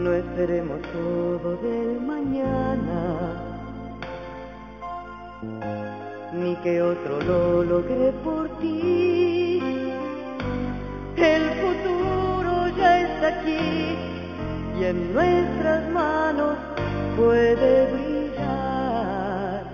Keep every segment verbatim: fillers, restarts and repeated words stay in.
No esperemos todo del mañana, ni que otro lo logre por ti. El futuro ya está aquí y en nuestras manos puede brillar.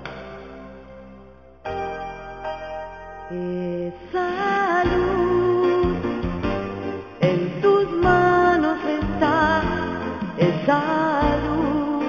Esa luz en tus manos está, esa luz.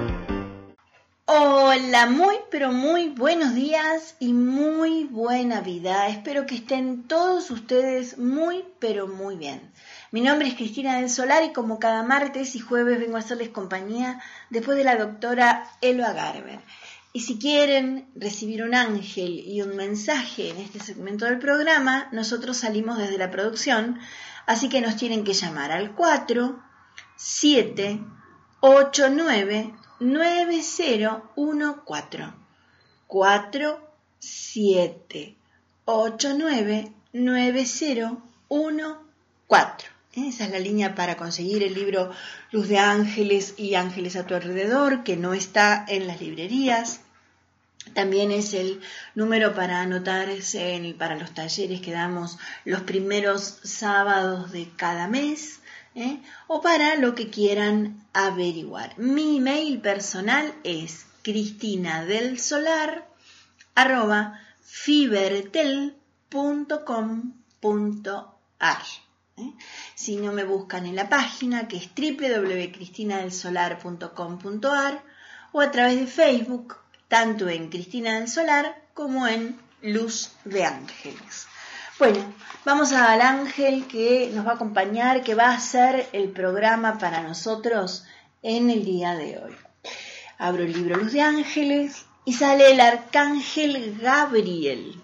Hola, muy pero muy buenos días y muy buena vida. Espero que estén todos ustedes muy pero muy bien. Mi nombre es Cristina del Solar y como cada martes y jueves vengo a hacerles compañía después de la doctora Elba Garber. Y si quieren recibir un ángel y un mensaje en este segmento del programa, nosotros salimos desde la producción, así que nos tienen que llamar al cuatro siete ocho nueve nueve cero uno cuatro. cuatro siete ocho nueve nueve cero uno cuatro. Esa es la línea para conseguir el libro Luz de Ángeles y Ángeles a tu alrededor, que no está en las librerías. También es el número para anotarse en, para los talleres que damos los primeros sábados de cada mes, ¿eh? O para lo que quieran averiguar. Mi email personal es cristinadelsolar arroba fibertel punto com punto ar. ¿Eh? Si no me buscan en la página que es doble u doble u doble u punto cristinadelsolar punto com punto ar o a través de Facebook, tanto en Cristina del Solar como en Luz de Ángeles. Bueno, vamos al ángel que nos va a acompañar, que va a hacer el programa para nosotros en el día de hoy. Abro el libro Luz de Ángeles y sale el arcángel Gabriel.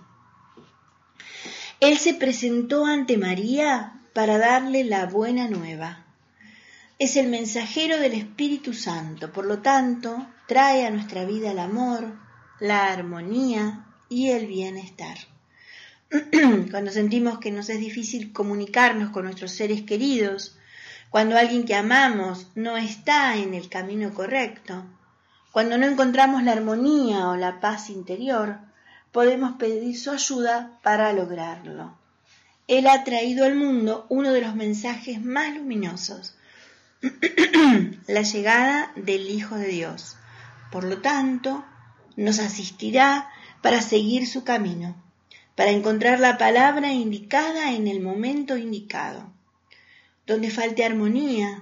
Él se presentó ante María para darle la buena nueva. Es el mensajero del Espíritu Santo, por lo tanto, trae a nuestra vida el amor, la armonía y el bienestar. Cuando sentimos que nos es difícil comunicarnos con nuestros seres queridos, cuando alguien que amamos no está en el camino correcto, cuando no encontramos la armonía o la paz interior, podemos pedir su ayuda para lograrlo. Él ha traído al mundo uno de los mensajes más luminosos, la llegada del Hijo de Dios. Por lo tanto, nos asistirá para seguir su camino, para encontrar la palabra indicada en el momento indicado. Donde falte armonía,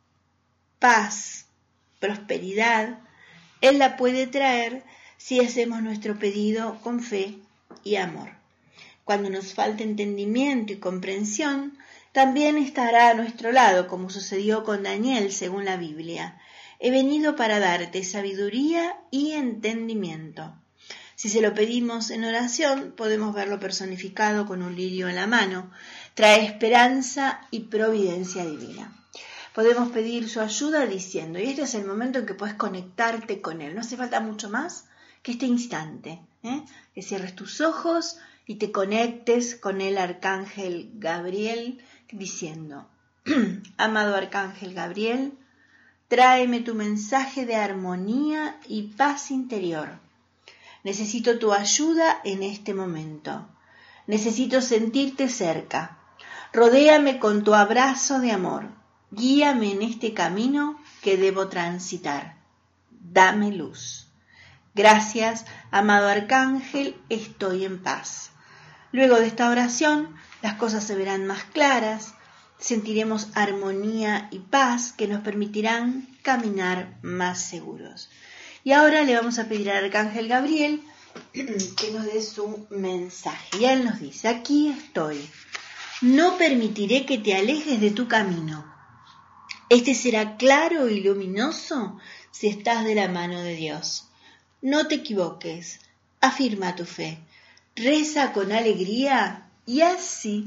paz, prosperidad, Él la puede traer si hacemos nuestro pedido con fe y amor. Cuando nos falte entendimiento y comprensión, también estará a nuestro lado, como sucedió con Daniel según la Biblia. He venido para darte sabiduría y entendimiento. Si se lo pedimos en oración, podemos verlo personificado con un lirio en la mano. Trae esperanza y providencia divina. Podemos pedir su ayuda diciendo, y este es el momento en que puedes conectarte con Él. No hace falta mucho más que este instante, ¿eh? Que cierres tus ojos y te conectes con el arcángel Gabriel, diciendo, amado arcángel Gabriel, tráeme tu mensaje de armonía y paz interior. Necesito tu ayuda en este momento. Necesito sentirte cerca. Rodéame con tu abrazo de amor. Guíame en este camino que debo transitar. Dame luz. Gracias, amado arcángel, estoy en paz. Luego de esta oración, las cosas se verán más claras, sentiremos armonía y paz que nos permitirán caminar más seguros. Y ahora le vamos a pedir al arcángel Gabriel que nos dé su mensaje. Y él nos dice, aquí estoy. No permitiré que te alejes de tu camino. Este será claro y luminoso si estás de la mano de Dios. No te equivoques, afirma tu fe, reza con alegría y así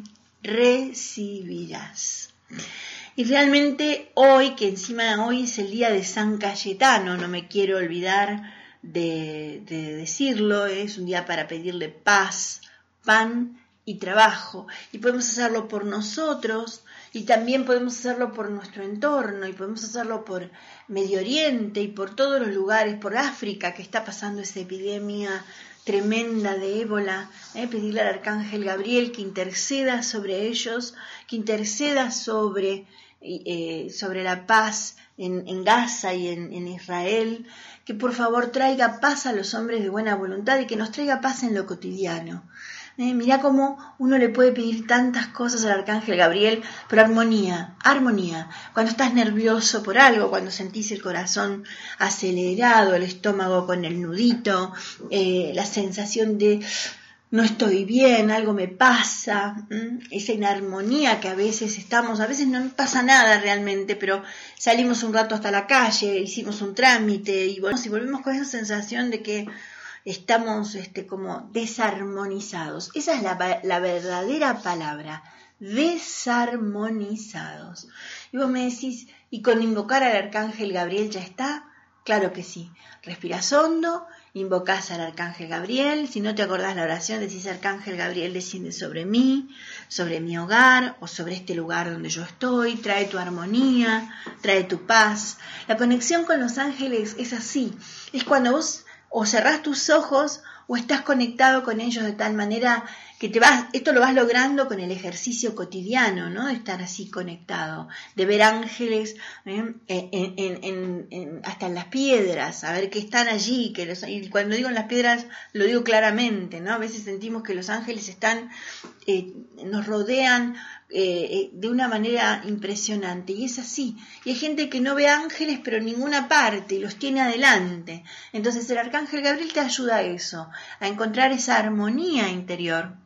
recibirás. Y realmente hoy, que encima hoy es el día de San Cayetano, no me quiero olvidar de, de decirlo, es un día para pedirle paz, pan y trabajo, y podemos hacerlo por nosotros, y también podemos hacerlo por nuestro entorno, y podemos hacerlo por Medio Oriente y por todos los lugares, por África, que está pasando esa epidemia tremenda de ébola, ¿eh? Pedirle al Arcángel Gabriel que interceda sobre ellos, que interceda sobre, eh, sobre la paz en, en Gaza y en, en Israel, que por favor traiga paz a los hombres de buena voluntad y que nos traiga paz en lo cotidiano. Eh, mirá cómo uno le puede pedir tantas cosas al Arcángel Gabriel, pero armonía, armonía. Cuando estás nervioso por algo, cuando sentís el corazón acelerado, el estómago con el nudito, eh, la sensación de no estoy bien, algo me pasa, ¿m? Esa inarmonía que a veces estamos, a veces no pasa nada realmente, pero salimos un rato hasta la calle, hicimos un trámite y volvemos, y volvemos con esa sensación de que estamos este, como desarmonizados. Esa es la, la verdadera palabra, desarmonizados. Y vos me decís, ¿y con invocar al Arcángel Gabriel ya está? Claro que sí. Respirás hondo, invocás al Arcángel Gabriel. Si no te acordás la oración, decís: Arcángel Gabriel, desciende sobre mí, sobre mi hogar o sobre este lugar donde yo estoy. Trae tu armonía, trae tu paz. La conexión con los ángeles es así. Es cuando vos o cerrás tus ojos o estás conectado con ellos de tal manera que te vas, esto lo vas logrando con el ejercicio cotidiano, ¿no? De estar así conectado, de ver ángeles ¿eh? en, en, en, en, hasta en las piedras, saber que están allí, que los, y cuando digo en las piedras lo digo claramente, ¿no? A veces sentimos que los ángeles están, eh, nos rodean eh, de una manera impresionante, y es así. Y hay gente que no ve ángeles pero en ninguna parte y los tiene adelante. Entonces el Arcángel Gabriel te ayuda a eso, a encontrar esa armonía interior,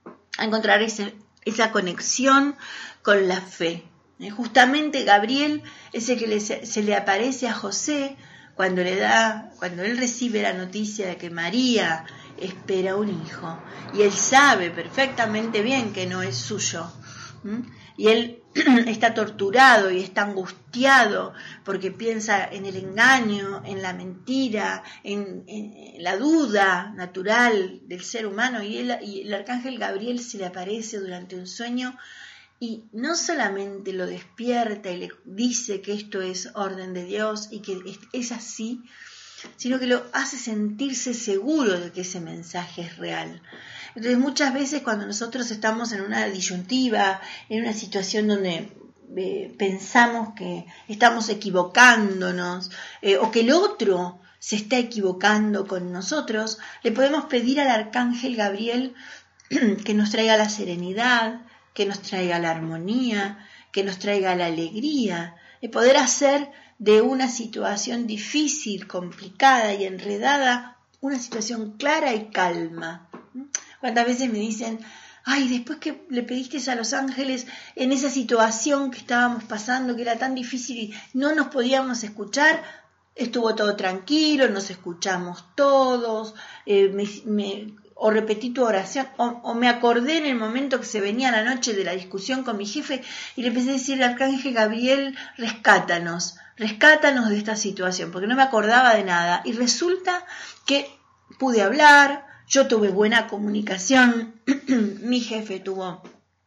a encontrar ese, esa conexión con la fe. Eh, justamente Gabriel es el que le, se le aparece a José cuando le da, cuando él recibe la noticia de que María espera un hijo, y él sabe perfectamente bien que no es suyo. ¿Mm? Y él está torturado y está angustiado porque piensa en el engaño, en la mentira, en, en la duda natural del ser humano, y, él, y el Arcángel Gabriel se le aparece durante un sueño y no solamente lo despierta y le dice que esto es orden de Dios y que es, es así, sino que lo hace sentirse seguro de que ese mensaje es real. Entonces muchas veces cuando nosotros estamos en una disyuntiva, en una situación donde eh, pensamos que estamos equivocándonos eh, o que el otro se está equivocando con nosotros, le podemos pedir al Arcángel Gabriel que nos traiga la serenidad, que nos traiga la armonía, que nos traiga la alegría, de poder hacer de una situación difícil, complicada y enredada, una situación clara y calma. ¿Cuántas veces me dicen: ay, después que le pediste a los ángeles en esa situación que estábamos pasando, que era tan difícil y no nos podíamos escuchar, estuvo todo tranquilo, nos escuchamos todos, eh, me, me, o repetí tu oración, o, o me acordé en el momento que se venía la noche de la discusión con mi jefe y le empecé a decir: Arcángel Gabriel, rescátanos, rescátanos de esta situación, porque no me acordaba de nada. Y resulta que pude hablar, yo tuve buena comunicación, mi jefe tuvo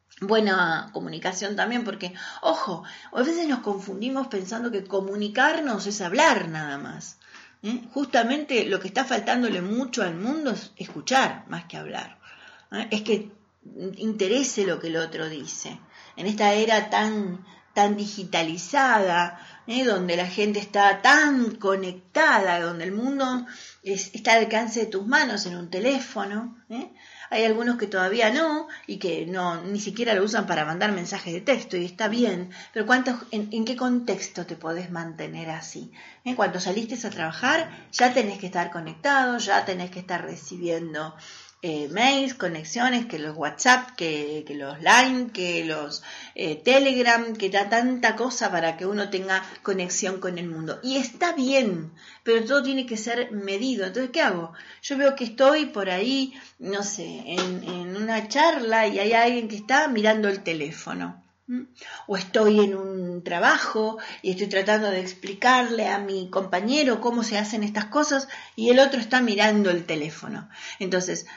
buena comunicación también, porque, ojo, a veces nos confundimos pensando que comunicarnos es hablar nada más. ¿Eh? Justamente lo que está faltándole mucho al mundo es escuchar más que hablar. ¿Eh? Es que interese lo que el otro dice. En esta era tan, tan digitalizada, ¿eh? Donde la gente está tan conectada, donde el mundo es, está al alcance de tus manos en un teléfono, ¿eh? Hay algunos que todavía no y que no ni siquiera lo usan para mandar mensajes de texto, y está bien, pero ¿cuántos, en, en qué contexto te podés mantener así? ¿Eh? Cuando saliste a trabajar ya tenés que estar conectado, ya tenés que estar recibiendo eh, mails, conexiones, que los WhatsApp, que, que los Line, que los eh, Telegram, que da tanta cosa para que uno tenga conexión con el mundo. Y está bien, pero todo tiene que ser medido. Entonces, ¿qué hago? Yo veo que estoy por ahí, no sé, en, en una charla y hay alguien que está mirando el teléfono. ¿Mm? O estoy en un trabajo y estoy tratando de explicarle a mi compañero cómo se hacen estas cosas y el otro está mirando el teléfono. Entonces,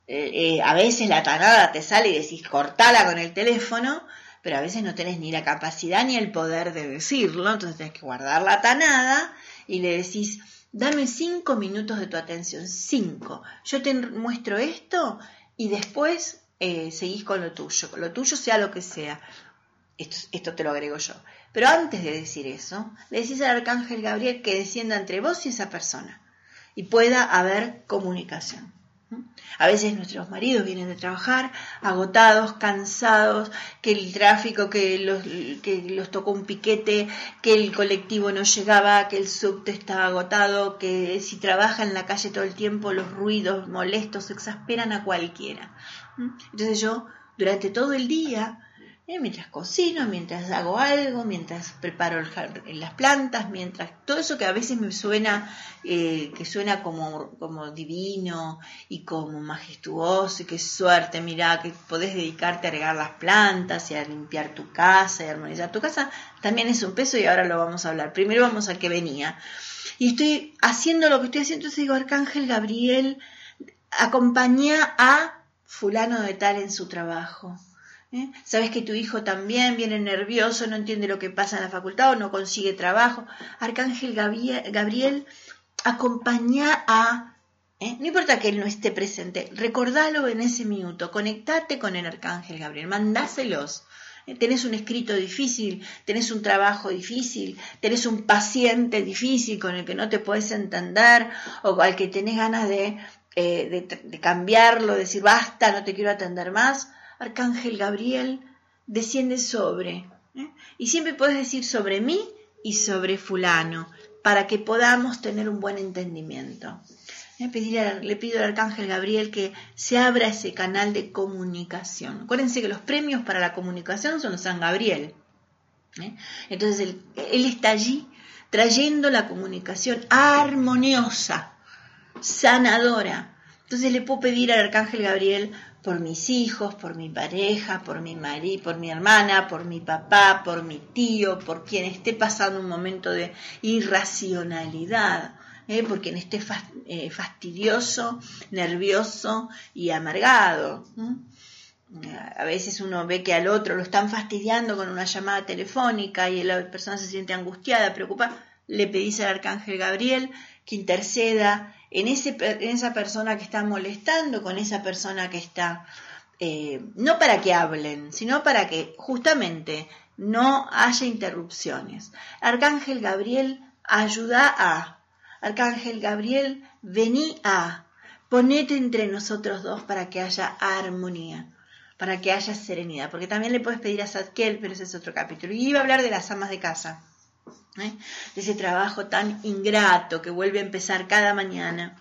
eh, eh, a veces la tanada te sale y decís cortala con el teléfono, pero a veces no tenés ni la capacidad ni el poder de decirlo, entonces tenés que guardar la tanada y le decís, dame cinco minutos de tu atención, cinco, yo te muestro esto y después eh, seguís con lo tuyo, con lo tuyo sea lo que sea. Esto, esto te lo agrego yo. Pero antes de decir eso, le decís al arcángel Gabriel que descienda entre vos y esa persona y pueda haber comunicación. A veces nuestros maridos vienen de trabajar agotados, cansados, que el tráfico, que los, que los tocó un piquete, que el colectivo no llegaba, que el subte estaba agotado, que si trabaja en la calle todo el tiempo los ruidos molestos exasperan a cualquiera. Entonces yo durante todo el día, eh, mientras cocino, mientras hago algo, mientras preparo el, las plantas, mientras todo eso que a veces me suena, eh, que suena como, como divino y como majestuoso y qué suerte, mirá, que podés dedicarte a regar las plantas y a limpiar tu casa y a armonizar tu casa, también es un peso y ahora lo vamos a hablar. Primero vamos a que venía. Y estoy haciendo lo que estoy haciendo, entonces digo, arcángel Gabriel, acompañá a fulano de tal en su trabajo. ¿Eh? Sabes que tu hijo también viene nervioso, no entiende lo que pasa en la facultad o no consigue trabajo. Arcángel Gabriel, Gabriel acompañá a, ¿eh? no importa que él no esté presente, recordalo en ese minuto, conectate con el arcángel Gabriel, mandáselos. ¿Eh? Tenés un escrito difícil, tenés un trabajo difícil, tenés un paciente difícil con el que no te podés entender o al que tenés ganas de, eh, de, de cambiarlo, decir basta, no te quiero atender más. Arcángel Gabriel desciende sobre, ¿eh? y siempre puedes decir sobre mí y sobre fulano, para que podamos tener un buen entendimiento. ¿Eh? Pedir a, le pido al Arcángel Gabriel que se abra ese canal de comunicación. Acuérdense que los premios para la comunicación son los San Gabriel. ¿Eh? Entonces él, él está allí trayendo la comunicación armoniosa, sanadora. Entonces le puedo pedir al Arcángel Gabriel por mis hijos, por mi pareja, por mi marido, por mi hermana, por mi papá, por mi tío, por quien esté pasando un momento de irracionalidad, ¿eh? por quien esté fastidioso, nervioso y amargado. ¿eh? A veces uno ve que al otro lo están fastidiando con una llamada telefónica y la persona se siente angustiada, preocupada. Le pedís al Arcángel Gabriel que interceda en, ese, en esa persona que está molestando, con esa persona que está, eh, no para que hablen, sino para que justamente no haya interrupciones. Arcángel Gabriel, ayuda a. Arcángel Gabriel, vení a. Ponete entre nosotros dos para que haya armonía, para que haya serenidad. Porque también le puedes pedir a Zadkiel, pero ese es otro capítulo. Y iba a hablar de las amas de casa. ¿Eh? De ese trabajo tan ingrato que vuelve a empezar cada mañana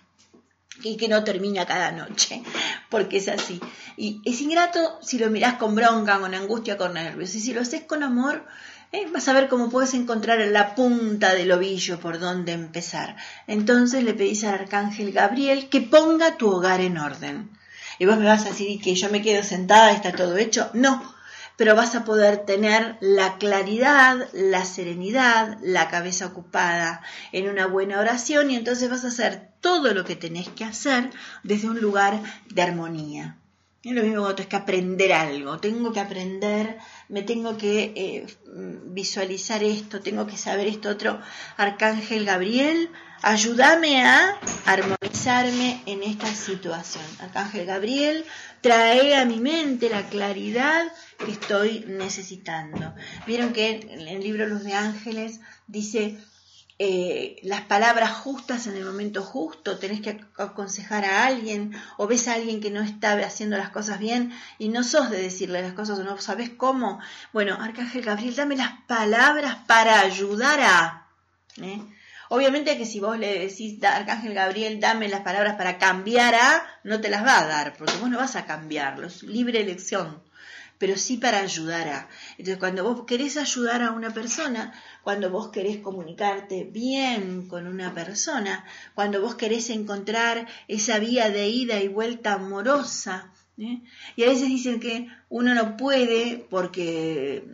y que no termina cada noche, porque es así. Y es ingrato si lo mirás con bronca, con angustia, con nervios. Y si lo haces con amor, ¿eh? vas a ver cómo puedes encontrar la punta del ovillo por donde empezar. Entonces le pedís al Arcángel Gabriel que ponga tu hogar en orden. Y vos me vas a decir que yo me quedo sentada y está todo hecho. No. Pero vas a poder tener la claridad, la serenidad, la cabeza ocupada en una buena oración y entonces vas a hacer todo lo que tenés que hacer desde un lugar de armonía. Es lo mismo cuando tenés que aprender algo, tengo que aprender, me tengo que eh, visualizar esto, tengo que saber esto otro. Arcángel Gabriel, ayúdame a armonizarme en esta situación. Arcángel Gabriel, trae a mi mente la claridad que estoy necesitando. Vieron que en el libro Luz de Ángeles dice eh, las palabras justas en el momento justo. Tenés que aconsejar a alguien o ves a alguien que no está haciendo las cosas bien y no sos de decirle las cosas o no sabés cómo. Bueno, Arcángel Gabriel, dame las palabras para ayudar a... ¿eh? Obviamente que si vos le decís, Arcángel Gabriel, dame las palabras para cambiar a, no te las va a dar, porque vos no vas a cambiarlo, es libre elección, pero sí para ayudar a. Entonces, cuando vos querés ayudar a una persona, cuando vos querés comunicarte bien con una persona, cuando vos querés encontrar esa vía de ida y vuelta amorosa, ¿eh? Y a veces dicen que uno no puede porque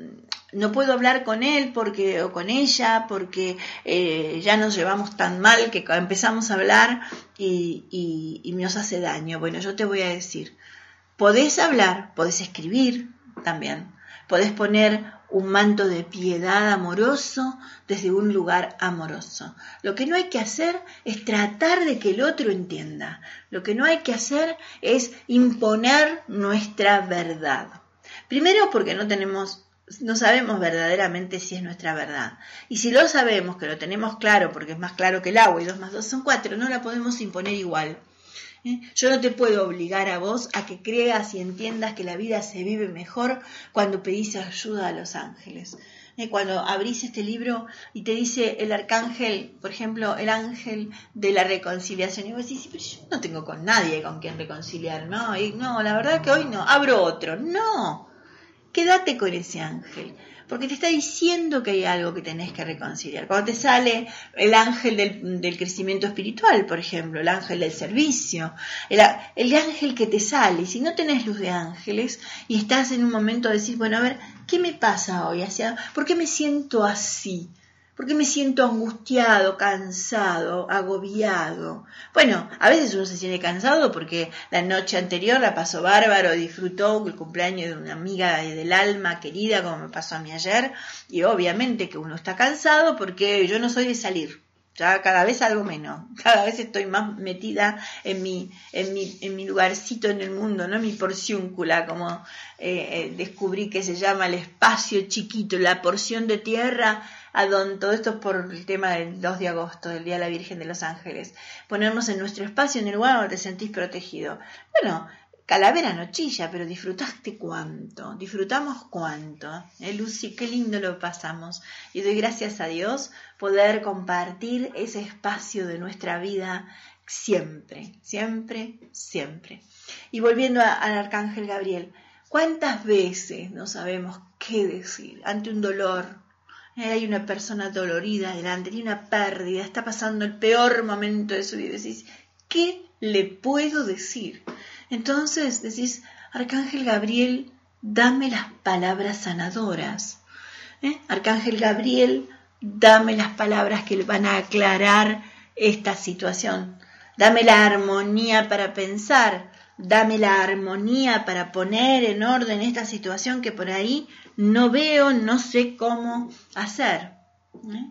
no puedo hablar con él porque o con ella porque eh, ya nos llevamos tan mal que empezamos a hablar y, y, y nos hace daño. Bueno, yo te voy a decir, podés hablar, podés escribir también, podés poner un manto de piedad amoroso desde un lugar amoroso. Lo que no hay que hacer es tratar de que el otro entienda. Lo que no hay que hacer es imponer nuestra verdad. Primero porque no tenemos, no sabemos verdaderamente si es nuestra verdad. Y si lo sabemos, que lo tenemos claro, porque es más claro que el agua y dos más dos son cuatro, no la podemos imponer igual. ¿Eh? Yo no te puedo obligar a vos a que creas y entiendas que la vida se vive mejor cuando pedís ayuda a los ángeles. ¿Eh? Cuando abrís este libro y te dice el arcángel, por ejemplo, el ángel de la reconciliación, y vos decís, pero yo no tengo con nadie con quien reconciliar, ¿no? Y no, la verdad que hoy no, abro otro. No, quédate con ese ángel, porque te está diciendo que hay algo que tenés que reconciliar. Cuando te sale el ángel del, del crecimiento espiritual, por ejemplo, el ángel del servicio, el, el ángel que te sale, y si no tenés luz de ángeles y estás en un momento de decir, bueno, a ver, ¿qué me pasa hoy? Hacia, ¿por qué me siento así? ¿Por qué me siento angustiado, cansado, agobiado? Bueno, a veces uno se siente cansado porque la noche anterior la pasó bárbaro, disfrutó el cumpleaños de una amiga del alma querida, como me pasó a mí ayer, y obviamente que uno está cansado porque yo no soy de salir. Ya cada vez algo menos, cada vez estoy más metida en mi, en mi, en mi lugarcito en el mundo, ¿no? Mi porciúncula, como eh, eh, descubrí que se llama el espacio chiquito, la porción de tierra, a donde todo esto es por el tema del dos de agosto, del Día de la Virgen de los Ángeles. Ponernos en nuestro espacio, en el lugar donde te sentís protegido. Bueno, Calavera no chilla, pero disfrutaste cuánto, disfrutamos cuánto, ¿eh, Lucy? Qué lindo lo pasamos. Y doy gracias a Dios poder compartir ese espacio de nuestra vida siempre, siempre, siempre. Y volviendo a, al Arcángel Gabriel, ¿cuántas veces no sabemos qué decir ante un dolor? Eh, hay una persona dolorida delante, tiene una pérdida, está pasando el peor momento de su vida. Decís, ¿qué le puedo decir? Entonces decís, Arcángel Gabriel, dame las palabras sanadoras. ¿Eh? Arcángel Gabriel, dame las palabras que van a aclarar esta situación. Dame la armonía para pensar. Dame la armonía para poner en orden esta situación que por ahí no veo, no sé cómo hacer. ¿Eh?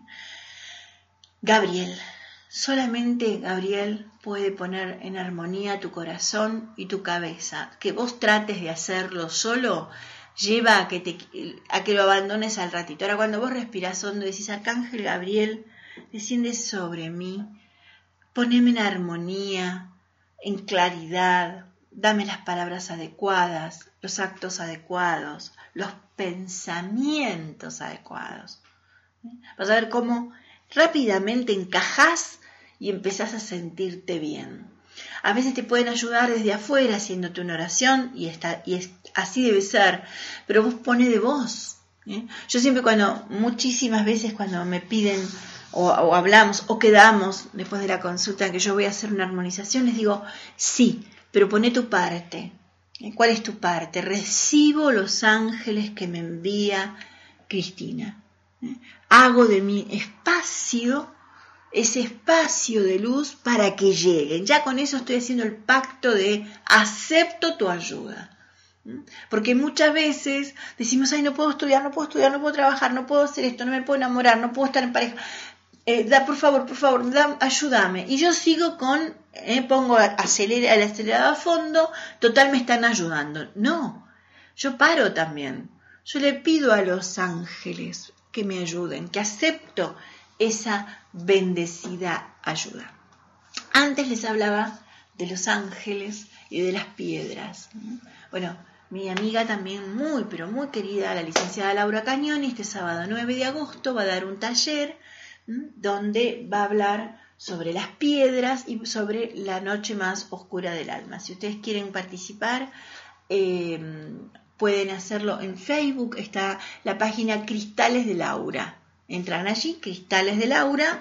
Gabriel. Solamente Gabriel puede poner en armonía tu corazón y tu cabeza. Que vos trates de hacerlo solo lleva a que, te, a que lo abandones al ratito. Ahora cuando vos respirás hondo y decís, Arcángel Gabriel, desciende sobre mí, poneme en armonía, en claridad, dame las palabras adecuadas, los actos adecuados, los pensamientos adecuados. Vas a ver cómo rápidamente encajás y empezás a sentirte bien. A veces te pueden ayudar desde afuera haciéndote una oración y, está, y es, así debe ser, pero vos poné de vos. ¿eh? Yo siempre cuando, muchísimas veces cuando me piden o, o hablamos o quedamos después de la consulta que yo voy a hacer una armonización, les digo, sí, pero poné tu parte. ¿eh? ¿Cuál es tu parte? Recibo los ángeles que me envía Cristina. ¿eh? Hago de mi espacio ese espacio de luz para que lleguen. Ya con eso estoy haciendo el pacto de acepto tu ayuda. Porque muchas veces decimos, ay, no puedo estudiar, no puedo estudiar, no puedo trabajar, no puedo hacer esto, no me puedo enamorar, no puedo estar en pareja. Eh, da, por favor, por favor, da, ayúdame. Y yo sigo con, eh, pongo acelera, el acelerador a fondo, total me están ayudando. No, yo paro también. Yo le pido a los ángeles que me ayuden, que acepto esa bendecida ayuda. Antes les hablaba de los ángeles y de las piedras. Bueno, mi amiga también muy, pero muy querida, la licenciada Laura Cañoni, este sábado nueve de agosto va a dar un taller ¿m? donde va a hablar sobre las piedras y sobre la noche más oscura del alma. Si ustedes quieren participar, eh, pueden hacerlo en Facebook, está la página Cristales de Laura. Entran allí, Cristales de Laura,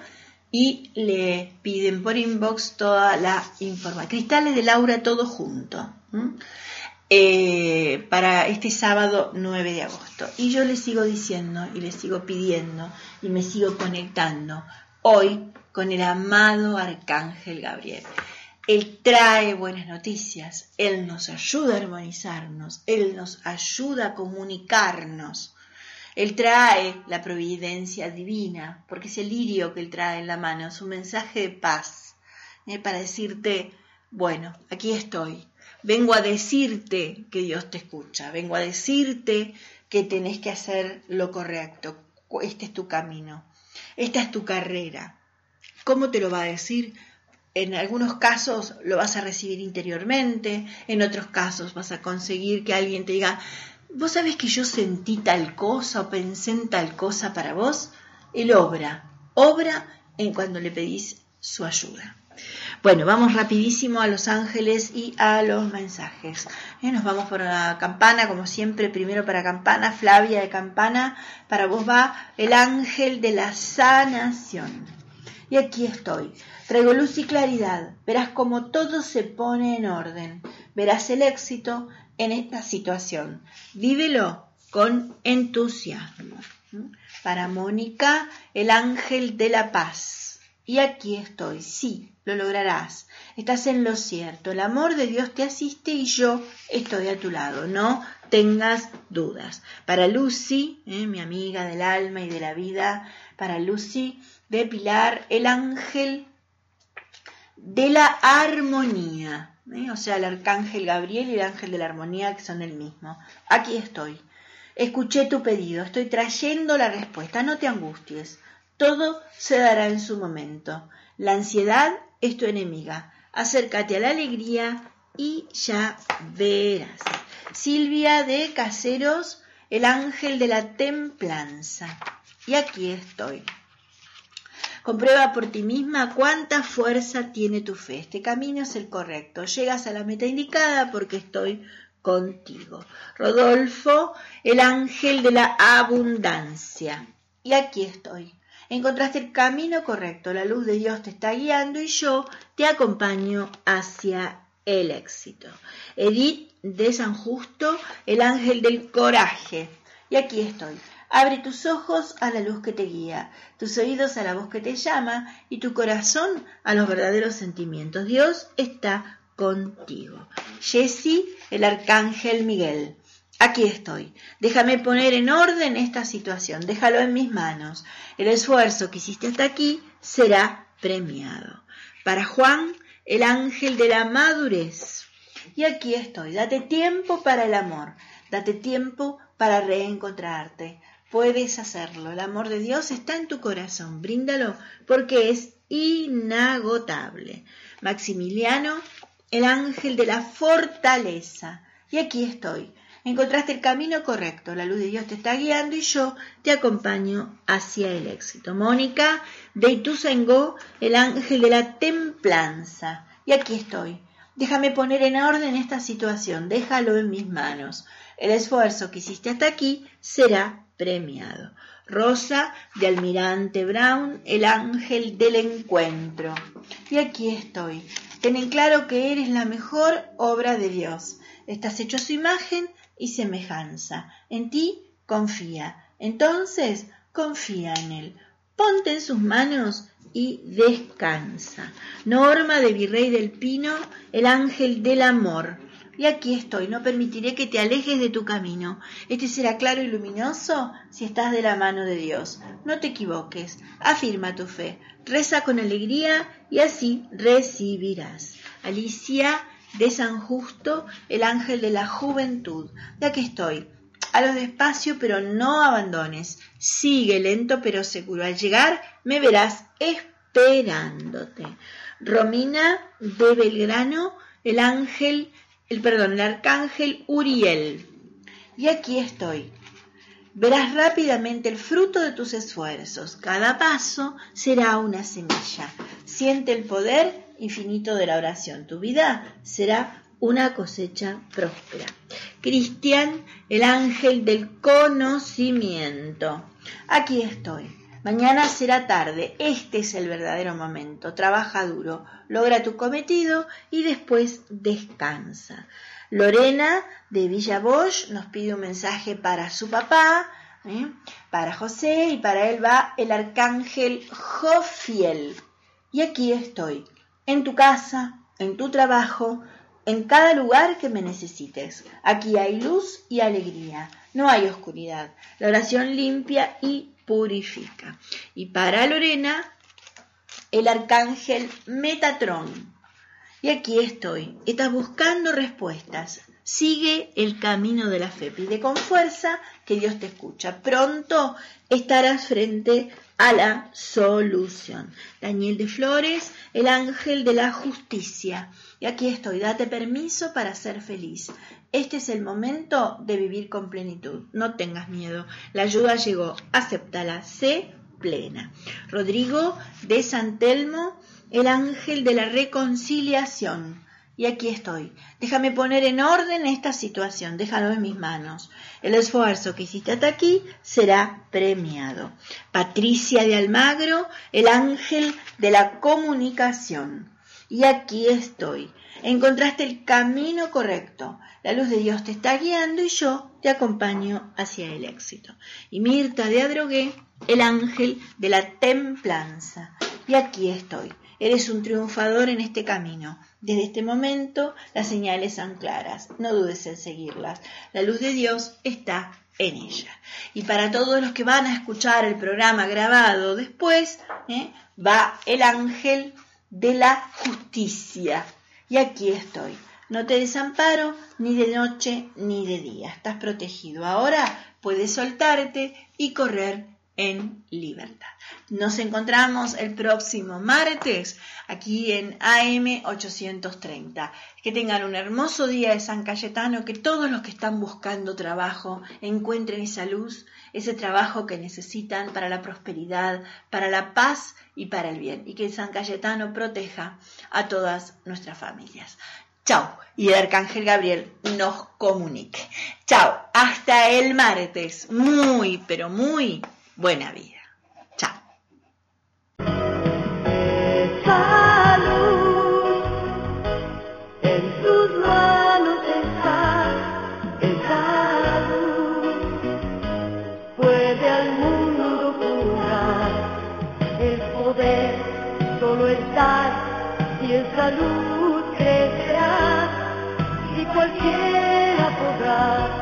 y le piden por inbox toda la información. Cristales de Laura, todo junto. ¿Mm? eh, para este sábado nueve de agosto. Y yo les sigo diciendo y les sigo pidiendo y me sigo conectando hoy con el amado Arcángel Gabriel. Él trae buenas noticias, Él nos ayuda a armonizarnos, Él nos ayuda a comunicarnos. Él trae la providencia divina, porque es el lirio que Él trae en la mano, es un mensaje de paz, ¿eh? Para decirte, bueno, aquí estoy, vengo a decirte que Dios te escucha, vengo a decirte que tenés que hacer lo correcto, este es tu camino, esta es tu carrera. ¿Cómo te lo va a decir? En algunos casos lo vas a recibir interiormente, en otros casos vas a conseguir que alguien te diga, ¿vos sabés que yo sentí tal cosa o pensé en tal cosa para vos? Él obra, obra en cuando le pedís su ayuda. Bueno, vamos rapidísimo a los ángeles y a los mensajes. Eh, nos vamos por la campana, como siempre, primero para campana, Flavia de Campana, para vos va el ángel de la sanación. Y aquí estoy, traigo luz y claridad, verás cómo todo se pone en orden, verás el éxito en esta situación, vívelo con entusiasmo. Para Mónica, el ángel de la paz, y aquí estoy, sí, lo lograrás, estás en lo cierto, el amor de Dios te asiste y yo estoy a tu lado, no tengas dudas. Para Lucy, eh, mi amiga del alma y de la vida, para Lucy de Pilar, el ángel de la armonía, ¿eh? O sea, el arcángel Gabriel y el ángel de la armonía, que son el mismo. Aquí estoy, escuché tu pedido, estoy trayendo la respuesta, no te angusties, todo se dará en su momento. La ansiedad es tu enemiga, acércate a la alegría y ya verás. Silvia de Caseros, el ángel de la templanza, y aquí estoy. Comprueba por ti misma cuánta fuerza tiene tu fe. Este camino es el correcto. Llegas a la meta indicada porque estoy contigo. Rodolfo, el ángel de la abundancia. Y aquí estoy. Encontraste el camino correcto. La luz de Dios te está guiando y yo te acompaño hacia el éxito. Edith de San Justo, el ángel del coraje. Y aquí estoy. Abre tus ojos a la luz que te guía, tus oídos a la voz que te llama y tu corazón a los verdaderos sentimientos. Dios está contigo. Jessie, el arcángel Miguel. Aquí estoy. Déjame poner en orden esta situación. Déjalo en mis manos. El esfuerzo que hiciste hasta aquí será premiado. Para Juan, el ángel de la madurez. Y aquí estoy. Date tiempo para el amor. Date tiempo para reencontrarte. Puedes hacerlo. El amor de Dios está en tu corazón. Bríndalo porque es inagotable. Maximiliano, el ángel de la fortaleza. Y aquí estoy. Encontraste el camino correcto. La luz de Dios te está guiando y yo te acompaño hacia el éxito. Mónica, de Ituzaingó, el ángel de la templanza. Y aquí estoy. Déjame poner en orden esta situación. Déjalo en mis manos. El esfuerzo que hiciste hasta aquí será premiado. Rosa, de Almirante Brown, el ángel del encuentro. Y aquí estoy. Ten en claro que eres la mejor obra de Dios. Estás hecho a su imagen y semejanza. En ti confía. Entonces, confía en Él. Ponte en sus manos y descansa. Norma, de Virrey del Pino, el ángel del amor. Y aquí estoy, no permitiré que te alejes de tu camino. Este será claro y luminoso si estás de la mano de Dios. No te equivoques, afirma tu fe, reza con alegría y así recibirás. Alicia, de San Justo, el ángel de la juventud. Y aquí estoy, a lo despacio pero no abandones. Sigue lento pero seguro. Al llegar me verás esperándote. Romina, de Belgrano, el ángel El, perdón, el arcángel Uriel. Y aquí estoy. Verás rápidamente el fruto de tus esfuerzos. Cada paso será una semilla. Siente el poder infinito de la oración. Tu vida será una cosecha próspera. Cristian, el ángel del conocimiento. Aquí estoy. Mañana será tarde, este es el verdadero momento. Trabaja duro, logra tu cometido y después descansa. Lorena de Villa Bosch nos pide un mensaje para su papá, ¿eh? para José, y para él va el arcángel Jofiel. Y aquí estoy, en tu casa, en tu trabajo, en cada lugar que me necesites. Aquí hay luz y alegría, no hay oscuridad. La oración limpia y purifica. Y para Lorena, el arcángel Metatrón. Y aquí estoy, estás buscando respuestas. Sigue el camino de la fe, pide con fuerza que Dios te escucha. Pronto estarás frente a la solución. Daniel de Flores, el ángel de la justicia. Y aquí estoy, date permiso para ser feliz. Este es el momento de vivir con plenitud. No tengas miedo, la ayuda llegó, acéptala, sé plena. Rodrigo de San Telmo, el ángel de la reconciliación. Y aquí estoy. Déjame poner en orden esta situación. Déjalo en mis manos. El esfuerzo que hiciste hasta aquí será premiado. Patricia de Almagro, el ángel de la comunicación. Y aquí estoy. Encontraste el camino correcto. La luz de Dios te está guiando y yo te acompaño hacia el éxito. Y Mirta de Adrogué, el ángel de la templanza. Y aquí estoy. Eres un triunfador en este camino. Desde este momento las señales son claras. No dudes en seguirlas. La luz de Dios está en ella. Y para todos los que van a escuchar el programa grabado después, ¿eh? va el ángel de la justicia. Y aquí estoy. No te desamparo ni de noche ni de día. Estás protegido. Ahora puedes soltarte y correr en libertad. Nos encontramos el próximo martes aquí en A M ochocientos treinta. Que tengan un hermoso día de San Cayetano, que todos los que están buscando trabajo encuentren esa luz, ese trabajo que necesitan para la prosperidad, para la paz y para el bien. Y que San Cayetano proteja a todas nuestras familias. Chao, y el Arcángel Gabriel nos comunique. Chao, hasta el martes. Muy, pero muy buena vida. Chao. Esa luz en tus manos está, esa luz puede al mundo curar. El poder solo está y esa luz crecerá y cualquiera podrá.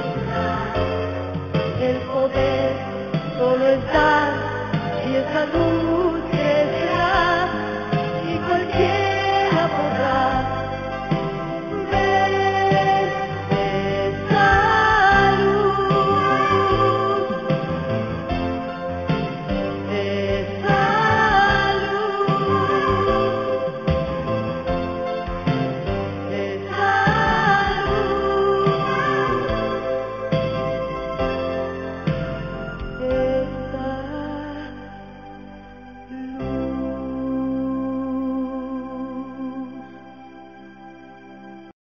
Solo está y esa luz